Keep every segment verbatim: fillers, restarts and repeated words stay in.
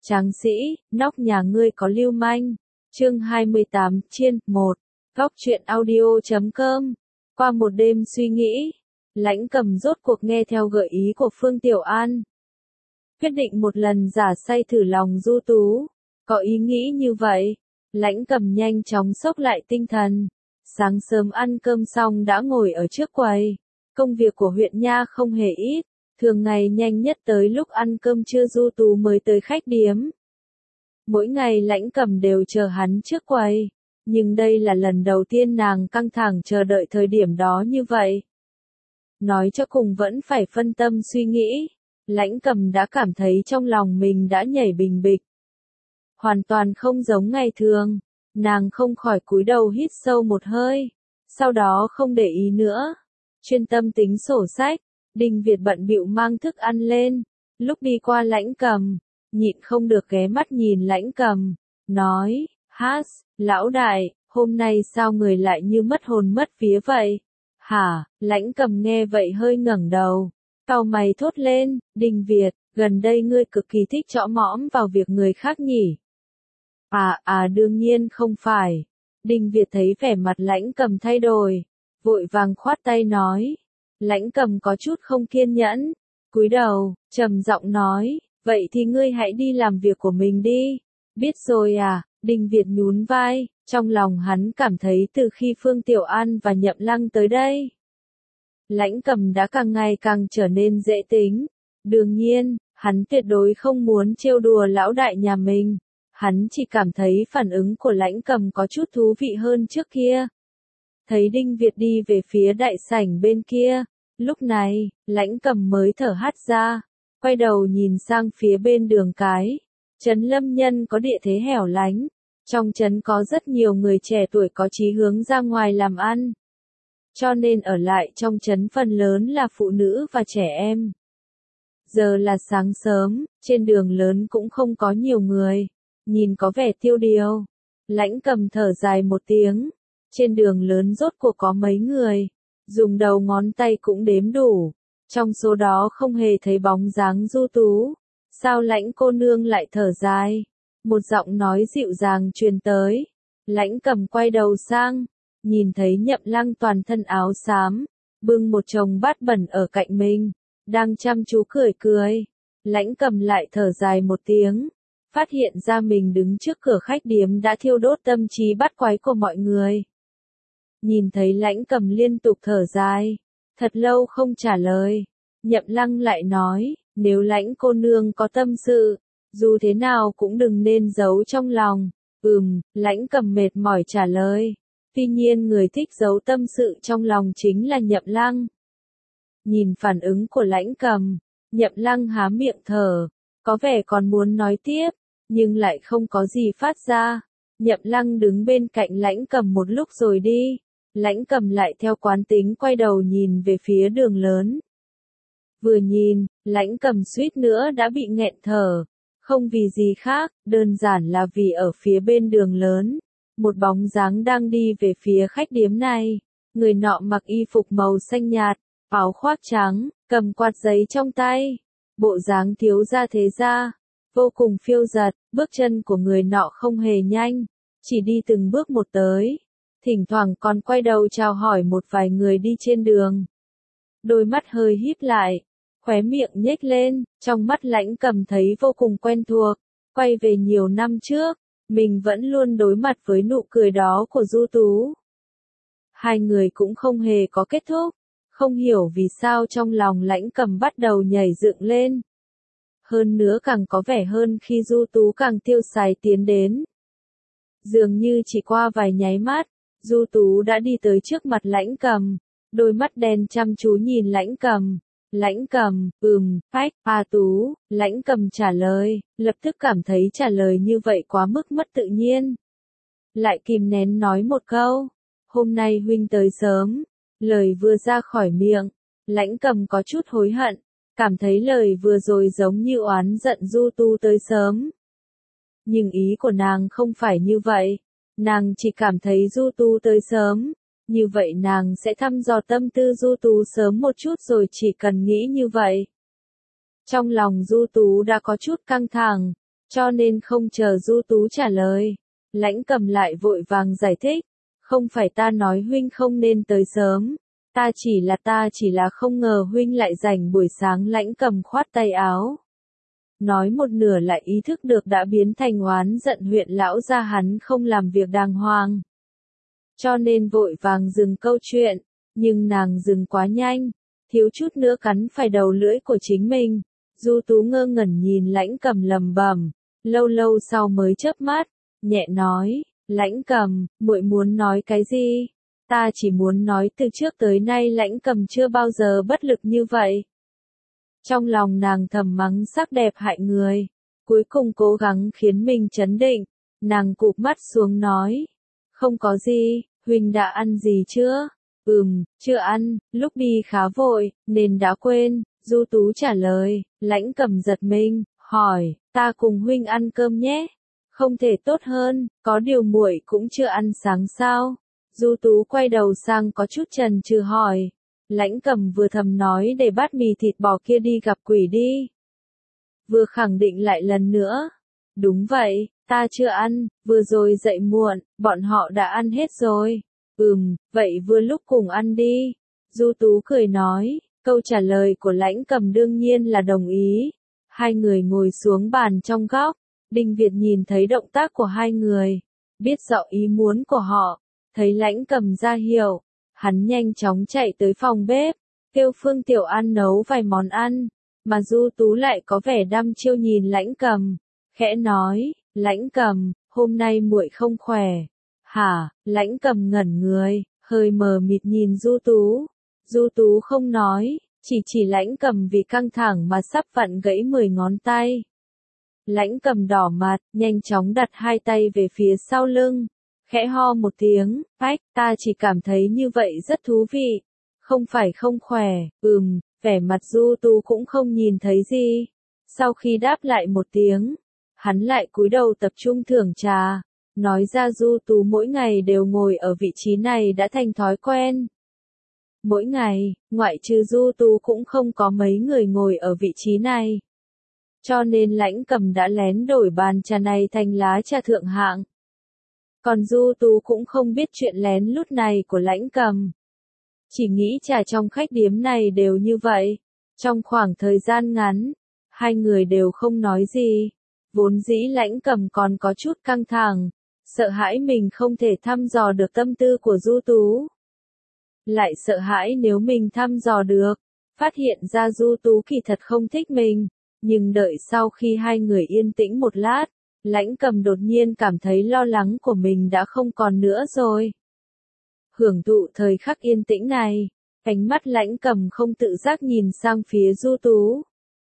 Tráng sĩ, nóc nhà ngươi có lưu manh. Chương hai mươi tám, Chiên, một. Góc truyện audio chấm com. Qua một đêm suy nghĩ, Lãnh Cầm rốt cuộc nghe theo gợi ý của Phương Tiểu An. Quyết định một lần giả say thử lòng Du Tú. Có ý nghĩ như vậy, Lãnh Cầm nhanh chóng xốc lại tinh thần. Sáng sớm ăn cơm xong đã ngồi ở trước quầy. Công việc của huyện nha không hề ít. Thường ngày nhanh nhất tới lúc ăn cơm trưa Du Tú mới tới khách điếm. Mỗi ngày Lãnh Cầm đều chờ hắn trước quầy. Nhưng đây là lần đầu tiên nàng căng thẳng chờ đợi thời điểm đó như vậy. Nói cho cùng vẫn phải phân tâm suy nghĩ. Lãnh Cầm đã cảm thấy trong lòng mình đã nhảy bình bịch. Hoàn toàn không giống ngày thường. Nàng không khỏi cúi đầu hít sâu một hơi. Sau đó không để ý nữa. Chuyên tâm tính sổ sách. Đinh Việt bận bịu mang thức ăn lên. Lúc đi qua Lãnh Cầm, nhịn không được ghé mắt nhìn Lãnh Cầm. Nói, hát, lão đại, hôm nay sao người lại như mất hồn mất vía vậy? Hả? Lãnh Cầm nghe vậy hơi ngẩng đầu. Cau mày thốt lên, Đinh Việt, gần đây ngươi cực kỳ thích chõ mõm vào việc người khác nhỉ? À, à đương nhiên không phải. Đinh Việt thấy vẻ mặt Lãnh Cầm thay đổi. Vội vàng khoát tay nói. Lãnh Cầm có chút không kiên nhẫn. Cúi đầu, trầm giọng nói, vậy thì ngươi hãy đi làm việc của mình đi. Biết rồi à? Đinh Việt nhún vai, trong lòng hắn cảm thấy từ khi Phương Tiểu An và Nhậm Lăng tới đây, Lãnh Cầm đã càng ngày càng trở nên dễ tính. Đương nhiên, hắn tuyệt đối không muốn trêu đùa lão đại nhà mình. Hắn chỉ cảm thấy phản ứng của Lãnh Cầm có chút thú vị hơn trước kia. Thấy Đinh Việt đi về phía đại sảnh bên kia, lúc này, Lãnh Cầm mới thở hắt ra, quay đầu nhìn sang phía bên đường cái. Trấn Lâm Nhân có địa thế hẻo lánh, trong trấn có rất nhiều người trẻ tuổi có chí hướng ra ngoài làm ăn. Cho nên ở lại trong trấn phần lớn là phụ nữ và trẻ em. Giờ là sáng sớm, trên đường lớn cũng không có nhiều người, nhìn có vẻ tiêu điều. Lãnh Cầm thở dài một tiếng, trên đường lớn rốt cuộc có mấy người, dùng đầu ngón tay cũng đếm đủ, trong số đó không hề thấy bóng dáng Du Tú. Sao Lãnh cô nương lại thở dài? Một giọng nói dịu dàng truyền tới. Lãnh Cầm quay đầu sang, nhìn thấy Nhậm Lăng toàn thân áo xám, bưng một chồng bát bẩn ở cạnh mình, đang chăm chú cười cười. Lãnh Cầm lại thở dài một tiếng, phát hiện ra mình đứng trước cửa khách điếm đã thiêu đốt tâm trí bắt quái của mọi người. Nhìn thấy Lãnh Cầm liên tục thở dài, thật lâu không trả lời, Nhậm Lăng lại nói, nếu Lãnh cô nương có tâm sự, dù thế nào cũng đừng nên giấu trong lòng. Ừm, Lãnh Cầm mệt mỏi trả lời. Tuy nhiên người thích giấu tâm sự trong lòng chính là Nhậm Lăng. Nhìn phản ứng của Lãnh Cầm, Nhậm Lăng há miệng thở, có vẻ còn muốn nói tiếp, nhưng lại không có gì phát ra. Nhậm Lăng đứng bên cạnh Lãnh Cầm một lúc rồi đi. Lãnh Cầm lại theo quán tính quay đầu nhìn về phía đường lớn. Vừa nhìn, Lãnh Cầm suýt nữa đã bị nghẹn thở. Không vì gì khác, đơn giản là vì ở phía bên đường lớn, một bóng dáng đang đi về phía khách điếm này. Người nọ mặc y phục màu xanh nhạt, áo khoác trắng, cầm quạt giấy trong tay. Bộ dáng thiếu gia thế gia, vô cùng phiêu dật, bước chân của người nọ không hề nhanh, chỉ đi từng bước một tới. Thỉnh thoảng còn quay đầu chào hỏi một vài người đi trên đường. Đôi mắt hơi híp lại, khóe miệng nhếch lên, trong mắt Lãnh Cầm thấy vô cùng quen thuộc, quay về nhiều năm trước, mình vẫn luôn đối mặt với nụ cười đó của Du Tú. Hai người cũng không hề có kết thúc, không hiểu vì sao trong lòng Lãnh Cầm bắt đầu nhảy dựng lên. Hơn nữa càng có vẻ hơn khi Du Tú càng tiêu sái tiến đến. Dường như chỉ qua vài nháy mắt, Du Tú đã đi tới trước mặt Lãnh Cầm, đôi mắt đen chăm chú nhìn Lãnh Cầm. Lãnh Cầm, ừm, phách, A Tú, Lãnh Cầm trả lời, lập tức cảm thấy trả lời như vậy quá mức mất tự nhiên. Lại kìm nén nói một câu, hôm nay huynh tới sớm. Lời vừa ra khỏi miệng, Lãnh Cầm có chút hối hận, cảm thấy lời vừa rồi giống như oán giận Du Tú tới sớm. Nhưng ý của nàng không phải như vậy, nàng chỉ cảm thấy Du Tú tới sớm. Như vậy nàng sẽ thăm dò tâm tư Du Tú sớm một chút rồi, chỉ cần nghĩ như vậy. Trong lòng Du Tú đã có chút căng thẳng, cho nên không chờ Du Tú trả lời. Lãnh Cầm lại vội vàng giải thích, không phải ta nói huynh không nên tới sớm, ta chỉ là ta chỉ là không ngờ huynh lại rảnh buổi sáng. Lãnh Cầm khoát tay áo. Nói một nửa lại ý thức được đã biến thành oán giận huyện lão gia hắn không làm việc đàng hoàng. Cho nên vội vàng dừng câu chuyện, nhưng nàng dừng quá nhanh, thiếu chút nữa cắn phải đầu lưỡi của chính mình. Du Tú ngơ ngẩn nhìn Lãnh Cầm lầm bầm, lâu lâu sau mới chớp mắt, nhẹ nói, Lãnh Cầm, muội muốn nói cái gì? Ta chỉ muốn nói từ trước tới nay Lãnh Cầm chưa bao giờ bất lực như vậy. Trong lòng nàng thầm mắng sắc đẹp hại người, cuối cùng cố gắng khiến mình trấn định, nàng cụp mắt xuống nói, không có gì, huynh đã ăn gì chưa? Ừm, chưa ăn, lúc đi khá vội, nên đã quên. Du Tú trả lời. Lãnh Cầm giật mình, hỏi, ta cùng huynh ăn cơm nhé. Không thể tốt hơn, có điều muội cũng chưa ăn sáng sao? Du Tú quay đầu sang có chút chần chừ hỏi. Lãnh Cầm vừa thầm nói để bát mì thịt bò kia đi gặp quỷ đi, vừa khẳng định lại lần nữa. Đúng vậy, ta chưa ăn, vừa rồi dậy muộn, bọn họ đã ăn hết rồi. Ừm, vậy vừa lúc cùng ăn đi. Du Tú cười nói, câu trả lời của Lãnh Cầm đương nhiên là đồng ý. Hai người ngồi xuống bàn trong góc, Đinh Việt nhìn thấy động tác của hai người, biết rõ ý muốn của họ, thấy Lãnh Cầm ra hiệu, hắn nhanh chóng chạy tới phòng bếp, kêu Phương Tiểu An nấu vài món ăn, mà Du Tú lại có vẻ đăm chiêu nhìn Lãnh Cầm, khẽ nói, Lãnh Cầm, hôm nay muội không khỏe. Hả? Lãnh Cầm ngẩn người, hơi mờ mịt nhìn Du Tú. Du Tú không nói, chỉ chỉ Lãnh Cầm vì căng thẳng mà sắp vặn gãy mười ngón tay. Lãnh Cầm đỏ mặt, nhanh chóng đặt hai tay về phía sau lưng, khẽ ho một tiếng, ách, ta chỉ cảm thấy như vậy rất thú vị, không phải không khỏe. Ừm, vẻ mặt Du Tú cũng không nhìn thấy gì. Sau khi đáp lại một tiếng, hắn lại cúi đầu tập trung thưởng trà. Nói ra Du Tú mỗi ngày đều ngồi ở vị trí này đã thành thói quen. Mỗi ngày, ngoại trừ Du Tú cũng không có mấy người ngồi ở vị trí này. Cho nên Lãnh Cầm đã lén đổi bàn trà này thành lá trà thượng hạng. Còn Du Tú cũng không biết chuyện lén lút này của Lãnh Cầm. Chỉ nghĩ trà trong khách điếm này đều như vậy. Trong khoảng thời gian ngắn, hai người đều không nói gì. Vốn dĩ Lãnh Cầm còn có chút căng thẳng, sợ hãi mình không thể thăm dò được tâm tư của Du Tú. Lại sợ hãi nếu mình thăm dò được, phát hiện ra Du Tú kỳ thật không thích mình. Nhưng đợi sau khi hai người yên tĩnh một lát, Lãnh Cầm đột nhiên cảm thấy lo lắng của mình đã không còn nữa rồi. Hưởng thụ thời khắc yên tĩnh này, ánh mắt Lãnh Cầm không tự giác nhìn sang phía Du Tú.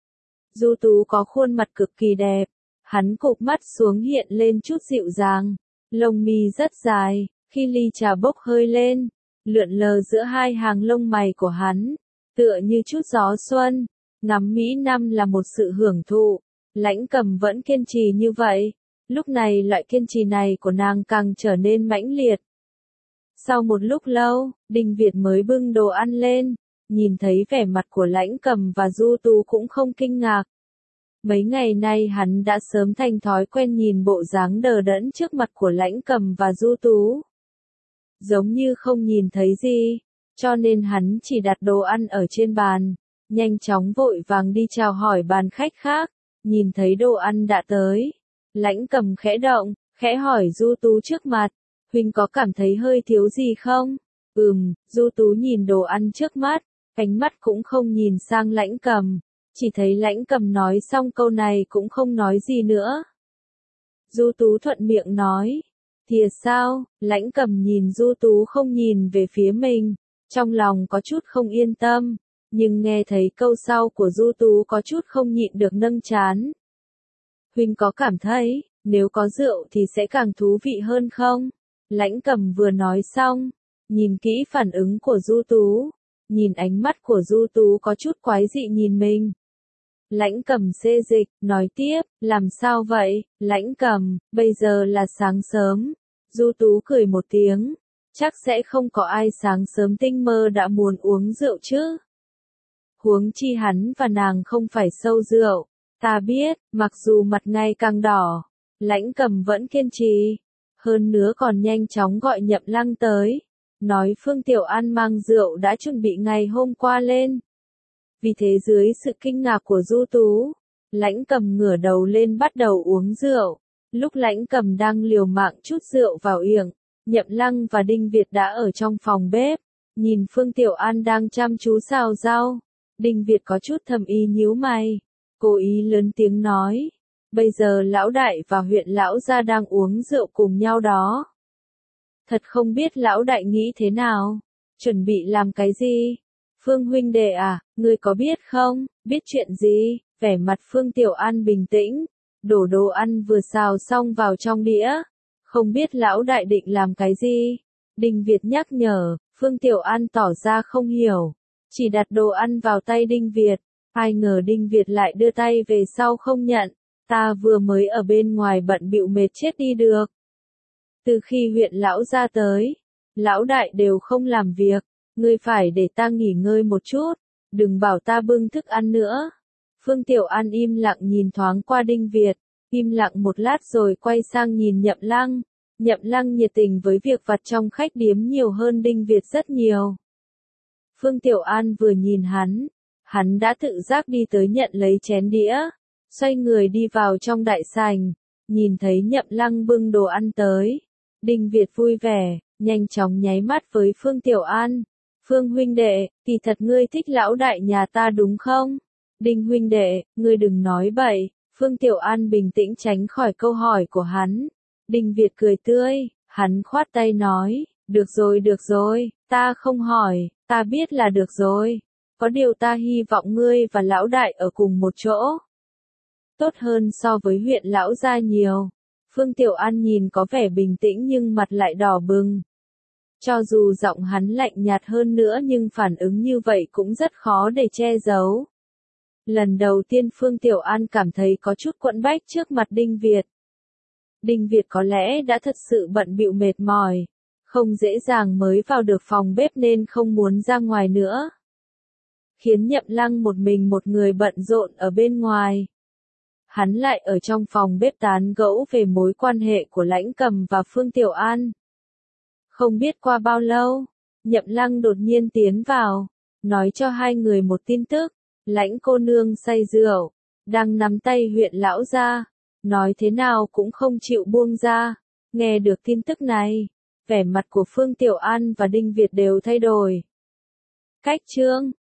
Du Tú có khuôn mặt cực kỳ đẹp, hắn cụp mắt xuống hiện lên chút dịu dàng, lông mi rất dài, khi ly trà bốc hơi lên, lượn lờ giữa hai hàng lông mày của hắn, tựa như chút gió xuân. Ngắm Mỹ Nam là một sự hưởng thụ, Lãnh Cầm vẫn kiên trì như vậy, lúc này loại kiên trì này của nàng càng trở nên mãnh liệt. Sau một lúc lâu, Đinh Việt mới bưng đồ ăn lên, nhìn thấy vẻ mặt của Lãnh Cầm và Du Tú cũng không kinh ngạc. Mấy ngày nay hắn đã sớm thành thói quen nhìn bộ dáng đờ đẫn trước mặt của Lãnh Cầm và Du Tú. Giống như không nhìn thấy gì, cho nên hắn chỉ đặt đồ ăn ở trên bàn, nhanh chóng vội vàng đi chào hỏi bàn khách khác, nhìn thấy đồ ăn đã tới. Lãnh Cầm khẽ động, khẽ hỏi Du Tú trước mặt, huynh có cảm thấy hơi thiếu gì không? Ừm, Du Tú nhìn đồ ăn trước mắt, ánh mắt cũng không nhìn sang Lãnh Cầm, chỉ thấy Lãnh Cầm nói xong câu này cũng không nói gì nữa. Du Tú thuận miệng nói, thiệt sao? Lãnh Cầm nhìn Du Tú không nhìn về phía mình, trong lòng có chút không yên tâm, nhưng nghe thấy câu sau của Du Tú có chút không nhịn được nâng trán. Huynh có cảm thấy, nếu có rượu thì sẽ càng thú vị hơn không? Lãnh Cầm vừa nói xong, nhìn kỹ phản ứng của Du Tú, nhìn ánh mắt của Du Tú có chút quái dị nhìn mình. Lãnh Cầm xê dịch, nói tiếp, làm sao vậy? Lãnh Cầm, bây giờ là sáng sớm. Du Tú cười một tiếng, chắc sẽ không có ai sáng sớm tinh mơ đã muốn uống rượu chứ. Huống chi hắn và nàng không phải sâu rượu, Ta biết, mặc dù mặt ngày càng đỏ, Lãnh Cầm vẫn kiên trì. Hơn nữa còn nhanh chóng gọi Nhậm Lăng tới. Nói Phương Tiểu An mang rượu đã chuẩn bị ngày hôm qua lên. Vì thế dưới sự kinh ngạc của Du Tú, Lãnh Cầm ngửa đầu lên bắt đầu uống rượu. Lúc Lãnh Cầm đang liều mạng chút rượu vào yểng, Nhậm Lăng và Đinh Việt đã ở trong phòng bếp. Nhìn Phương Tiểu An đang chăm chú xào rau, Đinh Việt có chút thầm ý nhíu mày, cố ý lớn tiếng nói, bây giờ lão đại và huyện lão gia đang uống rượu cùng nhau đó. Thật không biết lão đại nghĩ thế nào, chuẩn bị làm cái gì? Phương huynh đệ à, ngươi có biết không, biết chuyện gì? Vẻ mặt Phương Tiểu An bình tĩnh, đổ đồ ăn vừa xào xong vào trong đĩa, không biết lão đại định làm cái gì? Đinh Việt nhắc nhở, Phương Tiểu An tỏ ra không hiểu, chỉ đặt đồ ăn vào tay Đinh Việt, ai ngờ Đinh Việt lại đưa tay về sau không nhận, ta vừa mới ở bên ngoài bận bịu mệt chết đi được. Từ khi huyện lão ra tới, lão đại đều không làm việc, ngươi phải để ta nghỉ ngơi một chút, đừng bảo ta bưng thức ăn nữa. Phương Tiểu An im lặng nhìn thoáng qua Đinh Việt, im lặng một lát rồi quay sang nhìn Nhậm Lăng. Nhậm Lăng nhiệt tình với việc vặt trong khách điếm nhiều hơn Đinh Việt rất nhiều. Phương Tiểu An vừa nhìn hắn, hắn đã tự giác đi tới nhận lấy chén đĩa, xoay người đi vào trong đại sảnh, nhìn thấy Nhậm Lăng bưng đồ ăn tới. Đinh Việt vui vẻ, nhanh chóng nháy mắt với Phương Tiểu An. Phương huynh đệ, kỳ thật ngươi thích lão đại nhà ta đúng không? Đinh huynh đệ, ngươi đừng nói bậy. Phương Tiểu An bình tĩnh tránh khỏi câu hỏi của hắn. Đinh Việt cười tươi, hắn khoát tay nói, được rồi được rồi, ta không hỏi, ta biết là được rồi. Có điều ta hy vọng ngươi và lão đại ở cùng một chỗ. Tốt hơn so với huyện lão gia nhiều. Phương Tiểu An nhìn có vẻ bình tĩnh nhưng mặt lại đỏ bừng. Cho dù giọng hắn lạnh nhạt hơn nữa nhưng phản ứng như vậy cũng rất khó để che giấu. Lần đầu tiên Phương Tiểu An cảm thấy có chút quẫn bách trước mặt Đinh Việt. Đinh Việt có lẽ đã thật sự bận bịu mệt mỏi, không dễ dàng mới vào được phòng bếp nên không muốn ra ngoài nữa. Khiến Nhậm Lăng một mình một người bận rộn ở bên ngoài. Hắn lại ở trong phòng bếp tán gẫu về mối quan hệ của Lãnh Cầm và Phương Tiểu An. Không biết qua bao lâu, Nhậm Lăng đột nhiên tiến vào, nói cho hai người một tin tức. Lãnh cô nương say rượu, đang nắm tay huyện lão gia, nói thế nào cũng không chịu buông ra. Nghe được tin tức này, vẻ mặt của Phương Tiểu An và Đinh Việt đều thay đổi. Cách chương